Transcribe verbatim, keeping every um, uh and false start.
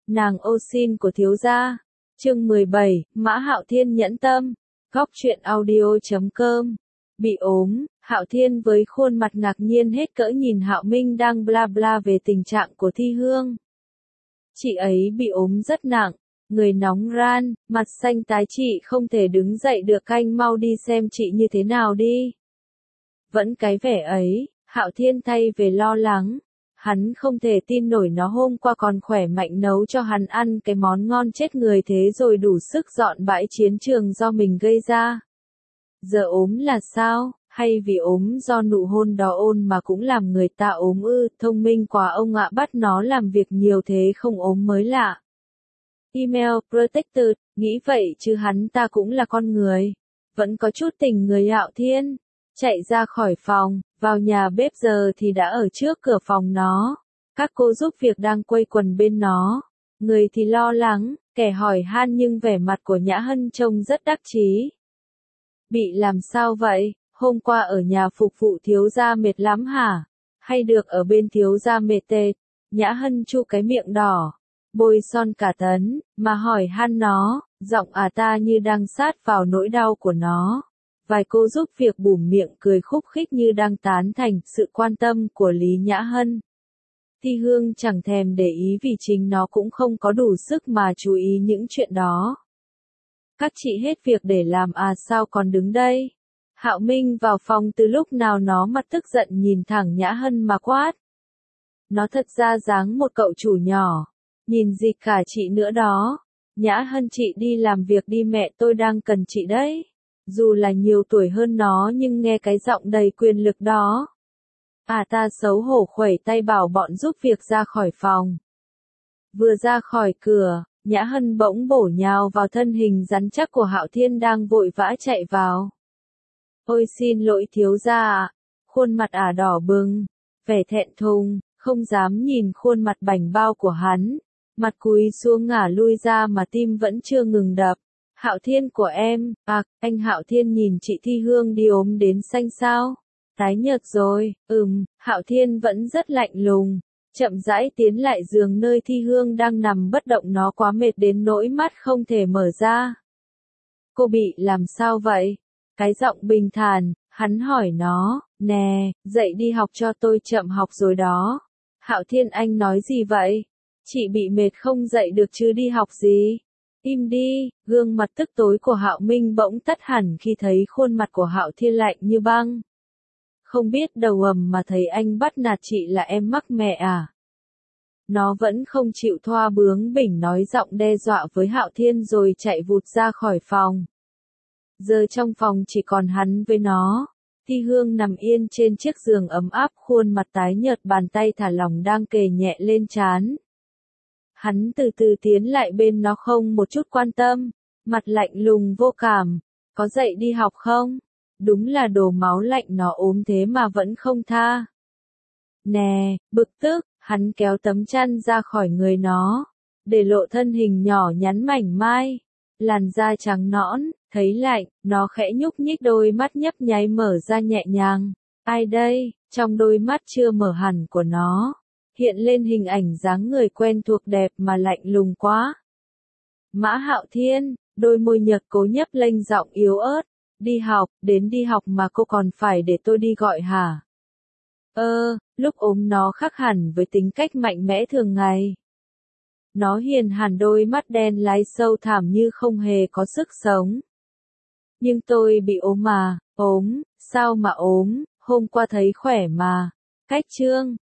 Nàng ô xin của thiếu gia. Chương mười bảy, Mã Hạo Thiên nhẫn tâm. Góc truyện audio chấm com. Bị ốm, Hạo Thiên với khuôn mặt ngạc nhiên hết cỡ nhìn Hạo Minh đang bla bla về tình trạng của Thi Hương. Chị ấy bị ốm rất nặng, người nóng ran, mặt xanh tái, chị không thể đứng dậy được, anh mau đi xem chị như thế nào đi. Vẫn cái vẻ ấy, Hạo Thiên thay về lo lắng. Hắn không thể tin nổi nó hôm qua còn khỏe mạnh nấu cho hắn ăn cái món ngon chết người thế rồi đủ sức dọn bãi chiến trường do mình gây ra. Giờ ốm là sao, hay vì ốm do nụ hôn đó ôn mà cũng làm người ta ốm ư? Thông minh quá ông ạ, bắt nó làm việc nhiều thế không ốm mới lạ. Email Protected, nghĩ vậy chứ hắn ta cũng là con người. Vẫn có chút tình người. Hạo Thiên chạy ra khỏi phòng, vào nhà bếp, giờ thì đã ở trước cửa phòng nó. Các cô giúp việc đang quây quần bên nó. Người thì lo lắng, kẻ hỏi han, nhưng vẻ mặt của Nhã Hân trông rất đắc chí. Bị làm sao vậy? Hôm qua ở nhà phục vụ thiếu gia mệt lắm hả? Hay được ở bên thiếu gia mệt tê? Nhã Hân chu cái miệng đỏ, bôi son cả tấn, mà hỏi han nó, giọng à ta như đang sát vào nỗi đau của nó. Vài cô giúp việc bủm miệng cười khúc khích như đang tán thành sự quan tâm của Lý Nhã Hân. Thi Hương chẳng thèm để ý vì chính nó cũng không có đủ sức mà chú ý những chuyện đó. Các chị hết việc để làm à, sao còn đứng đây? Hạo Minh vào phòng từ lúc nào, nó mặt tức giận nhìn thẳng Nhã Hân mà quát. Nó thật ra dáng một cậu chủ nhỏ. Nhìn gì cả chị nữa đó. Nhã Hân, chị đi làm việc đi mẹ, tôi đang cần chị đấy. Dù là nhiều tuổi hơn nó nhưng nghe cái giọng đầy quyền lực đó. À, ta xấu hổ khuẩy tay bảo bọn giúp việc ra khỏi phòng. Vừa ra khỏi cửa, Nhã Hân bỗng bổ nhào vào thân hình rắn chắc của Hạo Thiên đang vội vã chạy vào. Ôi xin lỗi thiếu gia ạ. Khuôn mặt ả đỏ bừng, vẻ thẹn thùng, không dám nhìn khuôn mặt bảnh bao của hắn. Mặt cúi xuống ngả lui ra mà tim vẫn chưa ngừng đập. Hạo Thiên của em, à, anh Hạo Thiên nhìn chị Thi Hương đi ốm đến xanh xao, tái nhợt rồi. Ừm, Hạo Thiên vẫn rất lạnh lùng, chậm rãi tiến lại giường nơi Thi Hương đang nằm bất động, nó quá mệt đến nỗi mắt không thể mở ra. Cô bị làm sao vậy? Cái giọng bình thản, hắn hỏi nó, nè, dậy đi học cho tôi, chậm học rồi đó. Hạo Thiên, anh nói gì vậy? Chị bị mệt không dậy được chứ đi học gì? Im đi. Gương mặt tức tối của Hạo Minh bỗng tắt hẳn khi thấy khuôn mặt của Hạo Thiên lạnh như băng. Không biết đầu ầm mà thấy anh bắt nạt chị là em mắc mẹ à? Nó vẫn không chịu thoa bướng bỉnh, nói giọng đe dọa với Hạo Thiên rồi chạy vụt ra khỏi phòng. Giờ trong phòng chỉ còn hắn với nó. Thi Hương nằm yên trên chiếc giường ấm áp, khuôn mặt tái nhợt, bàn tay thả lỏng đang kề nhẹ lên trán. Hắn từ từ tiến lại bên nó, không một chút quan tâm, mặt lạnh lùng vô cảm. Có dậy đi học không? Đúng là đồ máu lạnh, nó ốm thế mà vẫn không tha. Nè, bực tức, hắn kéo tấm chăn ra khỏi người nó, để lộ thân hình nhỏ nhắn mảnh mai, làn da trắng nõn. Thấy lạnh, nó khẽ nhúc nhích đôi mắt nhấp nháy mở ra nhẹ nhàng. Ai đây? Trong đôi mắt chưa mở hẳn của nó hiện lên hình ảnh dáng người quen thuộc, đẹp mà lạnh lùng quá. Mã Hạo Thiên, đôi môi nhợt cố nhấp lênh, giọng yếu ớt. Đi học, đến đi học mà cô còn phải để tôi đi gọi hả? Ơ, lúc ốm nó khác hẳn với tính cách mạnh mẽ thường ngày. Nó hiền hẳn, đôi mắt đen láy sâu thẳm như không hề có sức sống. Nhưng tôi bị ốm mà. Ốm? Sao mà ốm? Hôm qua thấy khỏe mà. Cách chương.